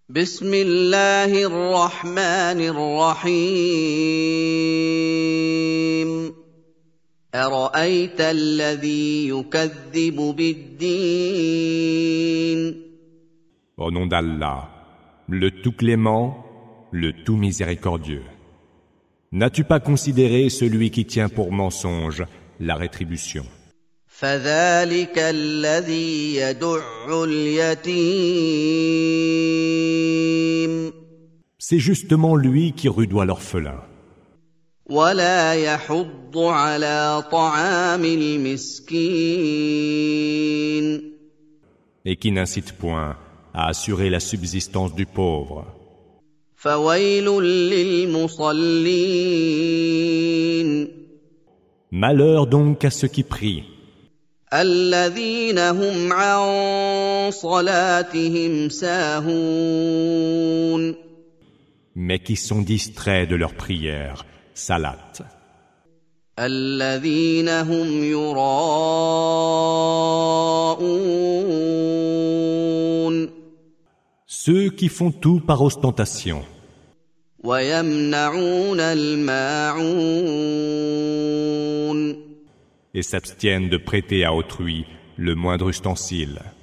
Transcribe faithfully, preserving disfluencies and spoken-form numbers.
بسم الله الرحمن الرحيم أرأيت الذي يكذب بالدين Au nom d'Allah, le tout clément, le tout miséricordieux. N'as-tu pas considéré celui qui tient pour mensonge la rétribution? فذلك الذي يدع اليتيم C'est justement lui qui rudoie l'orphelin ولا يحض على طعام المسكين et qui n'incite point à assurer la subsistance du pauvre. فويل للمصلين Malheur donc à ceux qui prient, الذين هم عن صلاتهم ساهون mais qui sont distraits de leurs prières, salat, الذين هم يراءون ceux qui font tout par ostentation ويمنعون الماعون et s'abstiennent de prêter à autrui le moindre ustensile.